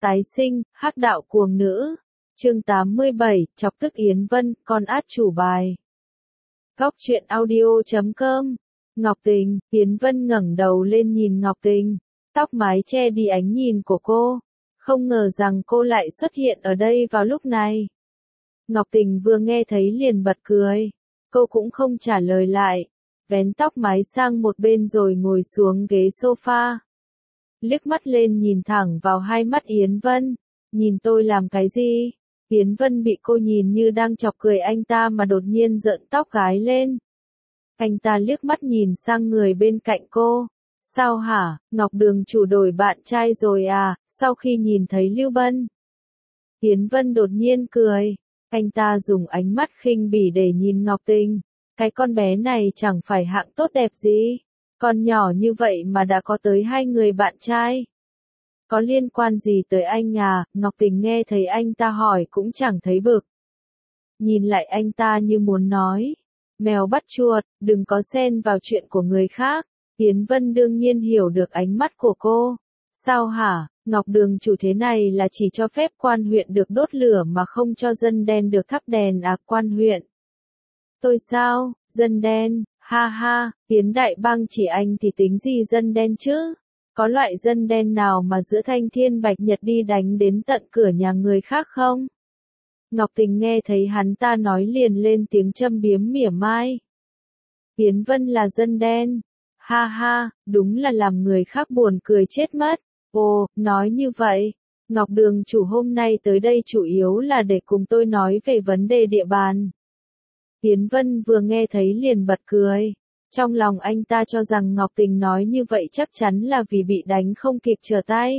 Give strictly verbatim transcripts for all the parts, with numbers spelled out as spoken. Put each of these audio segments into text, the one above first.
Tái sinh, hắc đạo cuồng nữ. Chương tám mươi bảy, chọc tức Yến Vân, con át chủ bài. Góc truyện audio chấm com. Ngọc Tình, Yến Vân ngẩng đầu lên nhìn Ngọc Tình, tóc mái che đi ánh nhìn của cô. Không ngờ rằng cô lại xuất hiện ở đây vào lúc này. Ngọc Tình vừa nghe thấy liền bật cười. Cô cũng không trả lời lại, vén tóc mái sang một bên rồi ngồi xuống ghế sofa. Liếc mắt lên nhìn thẳng vào hai mắt Yến Vân. Nhìn tôi làm cái gì? Yến Vân bị cô nhìn như đang chọc cười anh ta mà đột nhiên rợn tóc gái lên. Anh ta liếc mắt nhìn sang người bên cạnh cô. Sao hả, Ngọc Đường chủ đổi bạn trai rồi à, sau khi nhìn thấy Lưu Bân? Yến Vân đột nhiên cười. Anh ta dùng ánh mắt khinh bỉ để nhìn Ngọc Tình. Cái con bé này chẳng phải hạng tốt đẹp gì. Con nhỏ như vậy mà đã có tới hai người bạn trai. Có liên quan gì tới anh à? Ngọc Tình nghe thấy anh ta hỏi cũng chẳng thấy bực. Nhìn lại anh ta như muốn nói. Mèo bắt chuột, đừng có xen vào chuyện của người khác. Yến Vân đương nhiên hiểu được ánh mắt của cô. Sao hả, Ngọc Đường chủ thế này là chỉ cho phép quan huyện được đốt lửa mà không cho dân đen được thắp đèn à? Quan huyện? Tôi sao, dân đen, ha ha, Yến Đại Bang chỉ anh thì tính gì dân đen chứ? Có loại dân đen nào mà giữa thanh thiên bạch nhật đi đánh đến tận cửa nhà người khác không? Ngọc Tình nghe thấy hắn ta nói liền lên tiếng châm biếm mỉa mai. Yến Vân là dân đen. Ha ha, đúng là làm người khác buồn cười chết mất. Ồ, nói như vậy, Ngọc Đường chủ hôm nay tới đây chủ yếu là để cùng tôi nói về vấn đề địa bàn. Yến Vân vừa nghe thấy liền bật cười. Trong lòng anh ta cho rằng Ngọc Tình nói như vậy chắc chắn là vì bị đánh không kịp trở tay.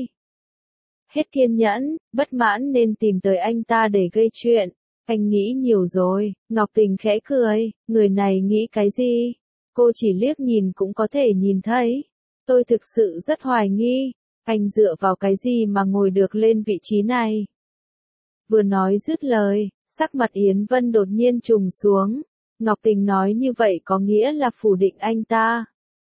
Hết kiên nhẫn, bất mãn nên tìm tới anh ta để gây chuyện. Anh nghĩ nhiều rồi. Ngọc Tình khẽ cười, người này nghĩ cái gì? Cô chỉ liếc nhìn cũng có thể nhìn thấy. Tôi thực sự rất hoài nghi, anh dựa vào cái gì mà ngồi được lên vị trí này? Vừa nói dứt lời, sắc mặt Yến Vân đột nhiên trùng xuống. Ngọc Tình nói như vậy có nghĩa là phủ định anh ta.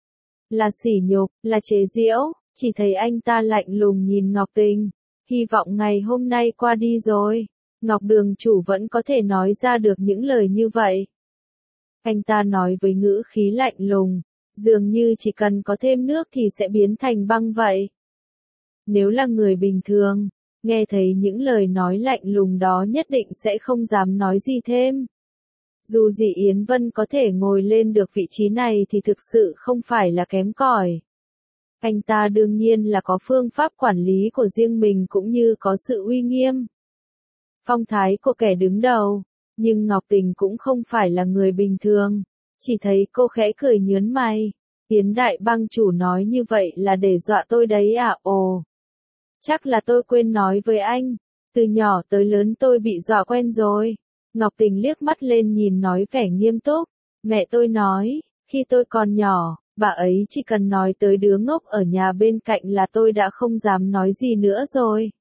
Là sỉ nhục, là chế giễu, chỉ thấy anh ta lạnh lùng nhìn Ngọc Tình. Hy vọng ngày hôm nay qua đi rồi, Ngọc Đường chủ vẫn có thể nói ra được những lời như vậy. Anh ta nói với ngữ khí lạnh lùng, dường như chỉ cần có thêm nước thì sẽ biến thành băng vậy. Nếu là người bình thường, nghe thấy những lời nói lạnh lùng đó nhất định sẽ không dám nói gì thêm. Dù gì Yến Vân có thể ngồi lên được vị trí này thì thực sự không phải là kém cỏi. Anh ta đương nhiên là có phương pháp quản lý của riêng mình cũng như có sự uy nghiêm, phong thái của kẻ đứng đầu. Nhưng Ngọc Tình cũng không phải là người bình thường. Chỉ thấy cô khẽ cười nhớn mày. Yến Đại Bang chủ nói như vậy là để dọa tôi đấy à? Ồ, chắc là tôi quên nói với anh. Từ nhỏ tới lớn tôi bị dọa quen rồi. Ngọc Tình liếc mắt lên nhìn nói vẻ nghiêm túc. Mẹ tôi nói, khi tôi còn nhỏ, bà ấy chỉ cần nói tới đứa ngốc ở nhà bên cạnh là tôi đã không dám nói gì nữa rồi.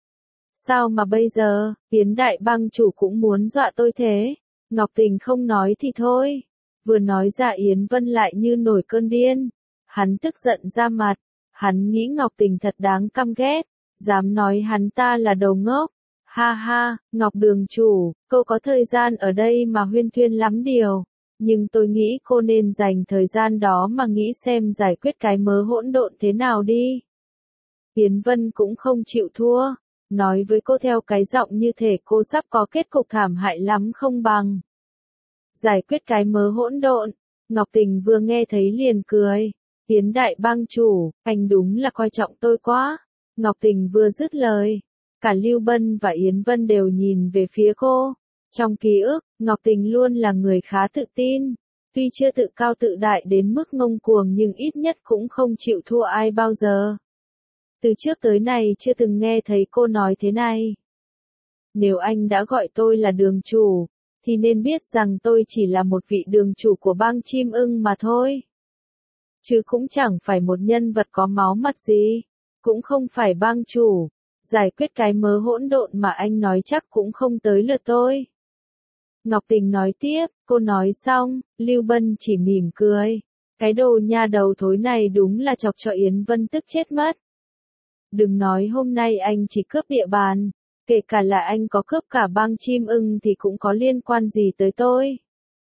Sao mà bây giờ, Yến Đại Bang chủ cũng muốn dọa tôi thế? Ngọc Tình không nói thì thôi. Vừa nói ra Yến Vân lại như nổi cơn điên. Hắn tức giận ra mặt. Hắn nghĩ Ngọc Tình thật đáng căm ghét. Dám nói hắn ta là đầu ngốc. Ha ha, Ngọc Đường chủ, cô có thời gian ở đây mà huyên thuyên lắm điều. Nhưng tôi nghĩ cô nên dành thời gian đó mà nghĩ xem giải quyết cái mớ hỗn độn thế nào đi. Yến Vân cũng không chịu thua. Nói với cô theo cái giọng như thể cô sắp có kết cục thảm hại lắm không bằng. Giải quyết cái mớ hỗn độn. Ngọc Tình vừa nghe thấy liền cười. Yến Đại Bang chủ, anh đúng là coi trọng tôi quá. Ngọc Tình vừa dứt lời, cả Lưu Bân và Yến Vân đều nhìn về phía cô. Trong ký ức, Ngọc Tình luôn là người khá tự tin. Tuy chưa tự cao tự đại đến mức ngông cuồng nhưng ít nhất cũng không chịu thua ai bao giờ. Từ trước tới nay chưa từng nghe thấy cô nói thế này. Nếu anh đã gọi tôi là đường chủ, thì nên biết rằng tôi chỉ là một vị đường chủ của bang chim ưng mà thôi. Chứ cũng chẳng phải một nhân vật có máu mặt gì, cũng không phải bang chủ. Giải quyết cái mớ hỗn độn mà anh nói chắc cũng không tới lượt tôi. Ngọc Tình nói tiếp, cô nói xong, Lưu Bân chỉ mỉm cười. Cái đồ nha đầu thối này đúng là chọc cho Yến Vân tức chết mất. Đừng nói hôm nay anh chỉ cướp địa bàn, kể cả là anh có cướp cả bang chim ưng thì cũng có liên quan gì tới tôi.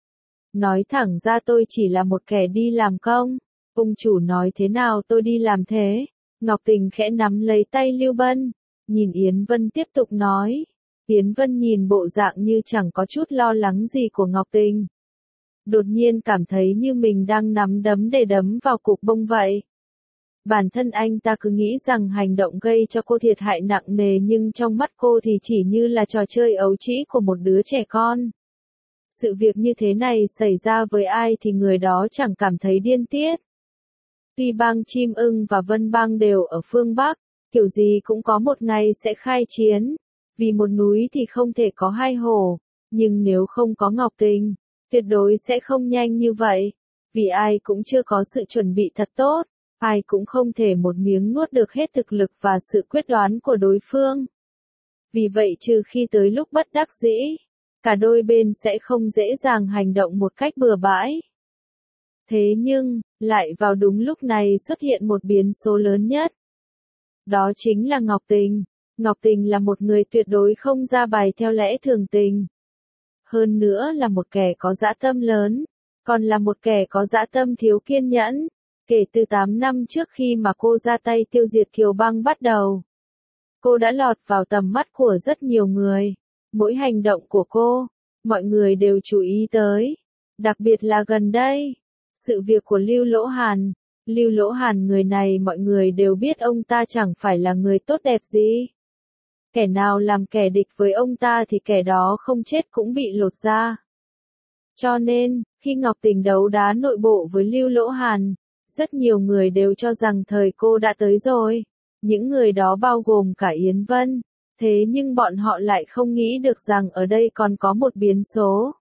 Nói thẳng ra tôi chỉ là một kẻ đi làm công, ông chủ nói thế nào tôi đi làm thế. Ngọc Tình khẽ nắm lấy tay Lưu Bân, nhìn Yến Vân tiếp tục nói. Yến Vân nhìn bộ dạng như chẳng có chút lo lắng gì của Ngọc Tình. Đột nhiên cảm thấy như mình đang nắm đấm để đấm vào cục bông vậy. Bản thân anh ta cứ nghĩ rằng hành động gây cho cô thiệt hại nặng nề nhưng trong mắt cô thì chỉ như là trò chơi ấu trĩ của một đứa trẻ con. Sự việc như thế này xảy ra với ai thì người đó chẳng cảm thấy điên tiết. Tuy bang Chim Ưng và Vân Bang đều ở phương Bắc, kiểu gì cũng có một ngày sẽ khai chiến. Vì một núi thì không thể có hai hổ, nhưng nếu không có Ngọc Tình, tuyệt đối sẽ không nhanh như vậy. Vì ai cũng chưa có sự chuẩn bị thật tốt, ai cũng không thể một miếng nuốt được hết thực lực và sự quyết đoán của đối phương. Vì vậy trừ khi tới lúc bất đắc dĩ, cả đôi bên sẽ không dễ dàng hành động một cách bừa bãi. Thế nhưng, lại vào đúng lúc này xuất hiện một biến số lớn nhất. Đó chính là Ngọc Tình. Ngọc Tình là một người tuyệt đối không ra bài theo lẽ thường tình. Hơn nữa là một kẻ có dã tâm lớn, còn là một kẻ có dã tâm thiếu kiên nhẫn. Kể từ tám năm trước khi mà cô ra tay tiêu diệt Kiều Bang bắt đầu, cô đã lọt vào tầm mắt của rất nhiều người. Mỗi hành động của cô, mọi người đều chú ý tới. Đặc biệt là gần đây, sự việc của Lưu Lỗ Hàn. Lưu Lỗ Hàn người này mọi người đều biết ông ta chẳng phải là người tốt đẹp gì. Kẻ nào làm kẻ địch với ông ta thì kẻ đó không chết cũng bị lột da. Cho nên, khi Ngọc Tình đấu đá nội bộ với Lưu Lỗ Hàn, rất nhiều người đều cho rằng thời cô đã tới rồi. Những người đó bao gồm cả Yến Vân. Thế nhưng bọn họ lại không nghĩ được rằng ở đây còn có một biến số.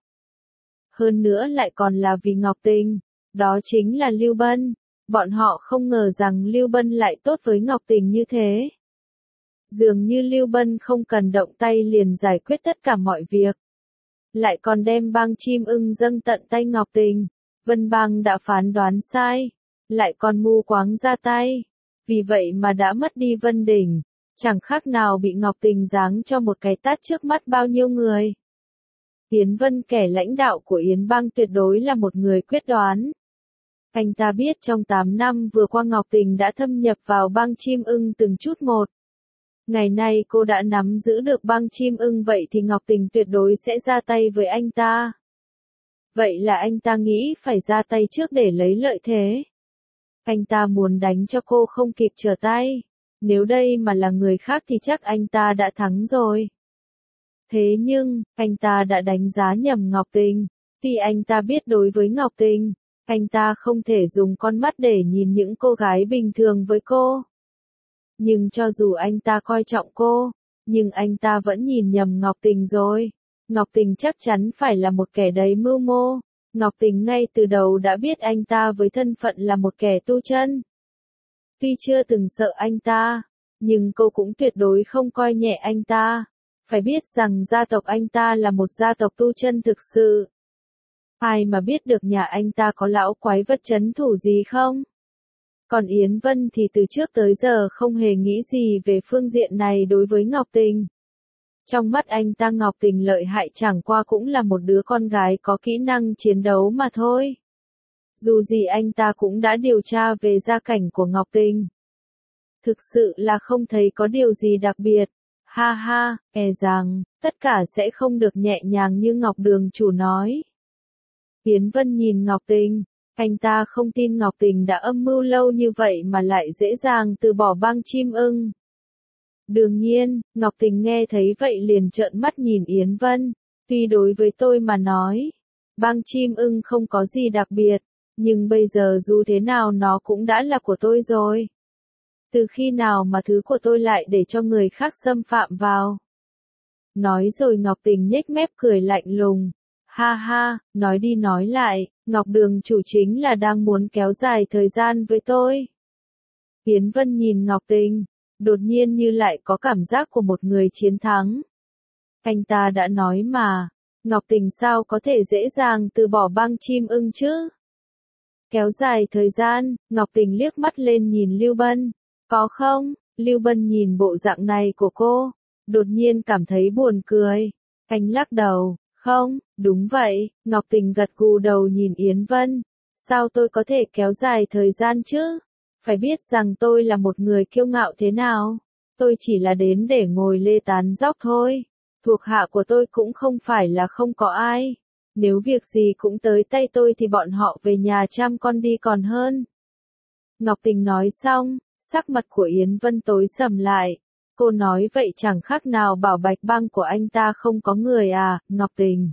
Hơn nữa lại còn là vì Ngọc Tình. Đó chính là Lưu Bân. Bọn họ không ngờ rằng Lưu Bân lại tốt với Ngọc Tình như thế. Dường như Lưu Bân không cần động tay liền giải quyết tất cả mọi việc. Lại còn đem bang Chim Ưng dâng tận tay Ngọc Tình. Vân Bang đã phán đoán sai. Lại còn mù quáng ra tay. Vì vậy mà đã mất đi Vân Đỉnh. Chẳng khác nào bị Ngọc Tình giáng cho một cái tát trước mắt bao nhiêu người. Yến Vân kẻ lãnh đạo của Yến Bang tuyệt đối là một người quyết đoán. Anh ta biết trong tám năm vừa qua Ngọc Tình đã thâm nhập vào bang Chim Ưng từng chút một. Ngày nay cô đã nắm giữ được bang Chim Ưng vậy thì Ngọc Tình tuyệt đối sẽ ra tay với anh ta. Vậy là anh ta nghĩ phải ra tay trước để lấy lợi thế. Anh ta muốn đánh cho cô không kịp trở tay. Nếu đây mà là người khác thì chắc anh ta đã thắng rồi. Thế nhưng, anh ta đã đánh giá nhầm Ngọc Tình. Vì anh ta biết đối với Ngọc Tình, anh ta không thể dùng con mắt để nhìn những cô gái bình thường với cô. Nhưng cho dù anh ta coi trọng cô, nhưng anh ta vẫn nhìn nhầm Ngọc Tình rồi. Ngọc Tình chắc chắn phải là một kẻ đầy mưu mô. Ngọc Tình ngay từ đầu đã biết anh ta với thân phận là một kẻ tu chân. Tuy chưa từng sợ anh ta, nhưng cô cũng tuyệt đối không coi nhẹ anh ta. Phải biết rằng gia tộc anh ta là một gia tộc tu chân thực sự. Ai mà biết được nhà anh ta có lão quái vật trấn thủ gì không? Còn Yến Vân thì từ trước tới giờ không hề nghĩ gì về phương diện này đối với Ngọc Tình. Trong mắt anh ta Ngọc Tình lợi hại chẳng qua cũng là một đứa con gái có kỹ năng chiến đấu mà thôi. Dù gì anh ta cũng đã điều tra về gia cảnh của Ngọc Tình. Thực sự là không thấy có điều gì đặc biệt. Ha ha, e rằng, tất cả sẽ không được nhẹ nhàng như Ngọc Đường chủ nói. Yến Vân nhìn Ngọc Tình, anh ta không tin Ngọc Tình đã âm mưu lâu như vậy mà lại dễ dàng từ bỏ bang Chim Ưng. Đương nhiên, Ngọc Tình nghe thấy vậy liền trợn mắt nhìn Yến Vân. Tuy đối với tôi mà nói, bang Chim Ưng không có gì đặc biệt, nhưng bây giờ dù thế nào nó cũng đã là của tôi rồi. Từ khi nào mà thứ của tôi lại để cho người khác xâm phạm vào? Nói rồi Ngọc Tình nhếch mép cười lạnh lùng. Ha ha, nói đi nói lại, Ngọc Đường chủ chính là đang muốn kéo dài thời gian với tôi. Yến Vân nhìn Ngọc Tình, đột nhiên như lại có cảm giác của một người chiến thắng. Anh ta đã nói mà, Ngọc Tình sao có thể dễ dàng từ bỏ bang Chim Ưng chứ? Kéo dài thời gian, Ngọc Tình liếc mắt lên nhìn Lưu Bân. Có không? Lưu Bân nhìn bộ dạng này của cô, đột nhiên cảm thấy buồn cười. Anh lắc đầu, không, đúng vậy, Ngọc Tình gật gù đầu nhìn Yến Vân. Sao tôi có thể kéo dài thời gian chứ? Phải biết rằng tôi là một người kiêu ngạo thế nào. Tôi chỉ là đến để ngồi lê tán dóc thôi. Thuộc hạ của tôi cũng không phải là không có ai. Nếu việc gì cũng tới tay tôi thì bọn họ về nhà chăm con đi còn hơn. Ngọc Tình nói xong, sắc mặt của Yến Vân tối sầm lại. Cô nói vậy chẳng khác nào bảo Bạch Băng của anh ta không có người à, Ngọc Tình.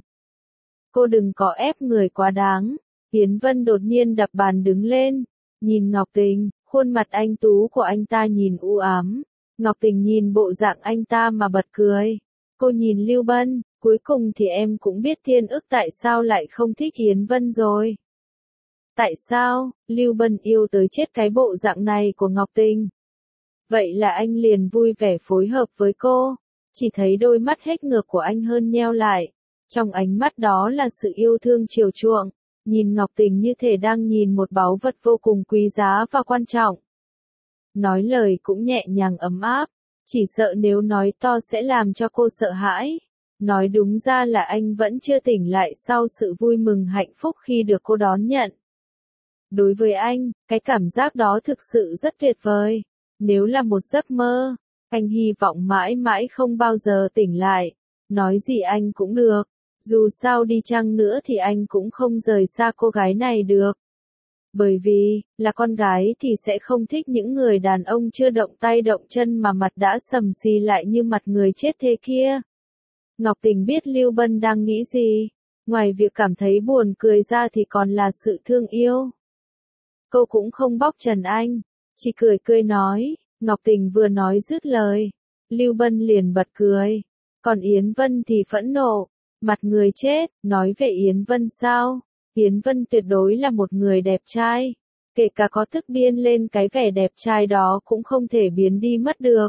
Cô đừng có ép người quá đáng. Yến Vân đột nhiên đập bàn đứng lên, nhìn Ngọc Tình, khuôn mặt anh tú của anh ta nhìn u ám. Ngọc Tình nhìn bộ dạng anh ta mà bật cười. Cô nhìn Lưu Bân, cuối cùng thì em cũng biết thiên ức tại sao lại không thích Yến Vân rồi. Tại sao, Lưu Bân yêu tới chết cái bộ dạng này của Ngọc Tình. Vậy là anh liền vui vẻ phối hợp với cô, chỉ thấy đôi mắt hết ngược của anh hơn nheo lại. Trong ánh mắt đó là sự yêu thương chiều chuộng, nhìn Ngọc Tình như thể đang nhìn một báu vật vô cùng quý giá và quan trọng. Nói lời cũng nhẹ nhàng ấm áp, chỉ sợ nếu nói to sẽ làm cho cô sợ hãi. Nói đúng ra là anh vẫn chưa tỉnh lại sau sự vui mừng hạnh phúc khi được cô đón nhận. Đối với anh, cái cảm giác đó thực sự rất tuyệt vời. Nếu là một giấc mơ, anh hy vọng mãi mãi không bao giờ tỉnh lại. Nói gì anh cũng được. Dù sao đi chăng nữa thì anh cũng không rời xa cô gái này được. Bởi vì, là con gái thì sẽ không thích những người đàn ông chưa động tay động chân mà mặt đã sầm xì lại như mặt người chết thế kia. Ngọc Tình biết Lưu Bân đang nghĩ gì. Ngoài việc cảm thấy buồn cười ra thì còn là sự thương yêu. Cô cũng không bóc trần anh, chỉ cười cười nói. Ngọc Tình vừa nói dứt lời, Lưu Bân liền bật cười. Còn Yến Vân thì phẫn nộ. Mặt người chết, nói về Yến Vân sao? Yến Vân tuyệt đối là một người đẹp trai. Kể cả có tức điên lên cái vẻ đẹp trai đó cũng không thể biến đi mất được.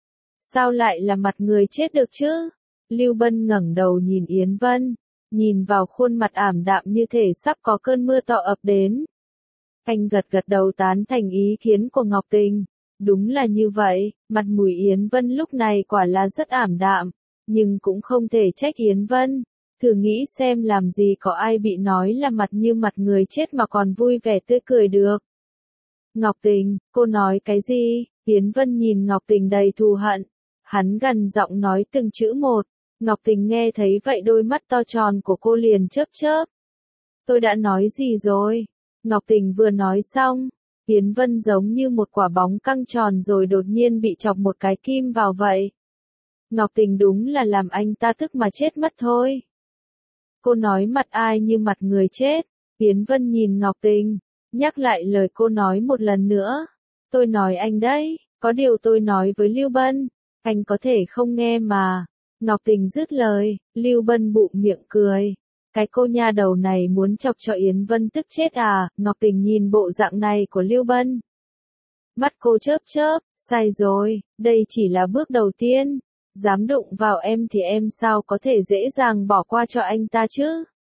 Sao lại là mặt người chết được chứ? Lưu Bân ngẩng đầu nhìn Yến Vân, nhìn vào khuôn mặt ảm đạm như thể sắp có cơn mưa to ập đến. Anh gật gật đầu tán thành ý kiến của Ngọc Tình. Đúng là như vậy, mặt mũi Yến Vân lúc này quả là rất ảm đạm. Nhưng cũng không thể trách Yến Vân. Thử nghĩ xem làm gì có ai bị nói là mặt như mặt người chết mà còn vui vẻ tươi cười được. Ngọc Tình, cô nói cái gì? Yến Vân nhìn Ngọc Tình đầy thù hận. Hắn gần giọng nói từng chữ một. Ngọc Tình nghe thấy vậy đôi mắt to tròn của cô liền chớp chớp. Tôi đã nói gì rồi? Ngọc Tình vừa nói xong, Yến Vân giống như một quả bóng căng tròn rồi đột nhiên bị chọc một cái kim vào vậy. Ngọc Tình đúng là làm anh ta tức mà chết mất thôi. Cô nói mặt ai như mặt người chết. Yến Vân nhìn Ngọc Tình, nhắc lại lời cô nói một lần nữa. Tôi nói anh đấy, có điều tôi nói với Lưu Bân, anh có thể không nghe mà. Ngọc Tình dứt lời, Lưu Bân bụm miệng cười. Cái cô nha đầu này muốn chọc cho Yến Vân tức chết à? Ngọc Tình nhìn bộ dạng này của Lưu Bân. Mắt cô chớp chớp, sai rồi, đây chỉ là bước đầu tiên. Dám đụng vào em thì em sao có thể dễ dàng bỏ qua cho anh ta chứ?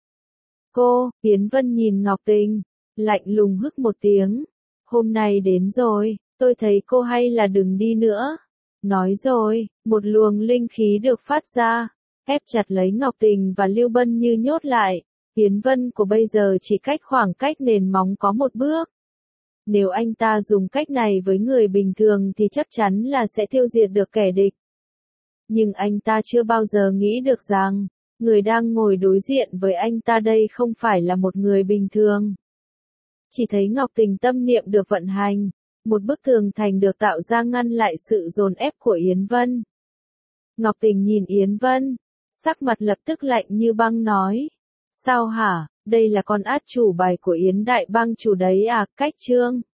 Cô, Yến Vân nhìn Ngọc Tình, lạnh lùng hức một tiếng. Hôm nay đến rồi, tôi thấy cô hay là đừng đi nữa. Nói rồi, một luồng linh khí được phát ra, ép chặt lấy Ngọc Tình và Lưu Bân như nhốt lại. Yến Vân của bây giờ chỉ cách khoảng cách nền móng có một bước. Nếu anh ta dùng cách này với người bình thường thì chắc chắn là sẽ tiêu diệt được kẻ địch. Nhưng anh ta chưa bao giờ nghĩ được rằng, người đang ngồi đối diện với anh ta đây không phải là một người bình thường. Chỉ thấy Ngọc Tình tâm niệm được vận hành, một bức tường thành được tạo ra ngăn lại sự dồn ép của Yến Vân. Ngọc Tình nhìn Yến Vân, sắc mặt lập tức lạnh như băng nói. Sao hả, đây là con át chủ bài của Yến Đại Bang chủ đấy à, Cách Trương.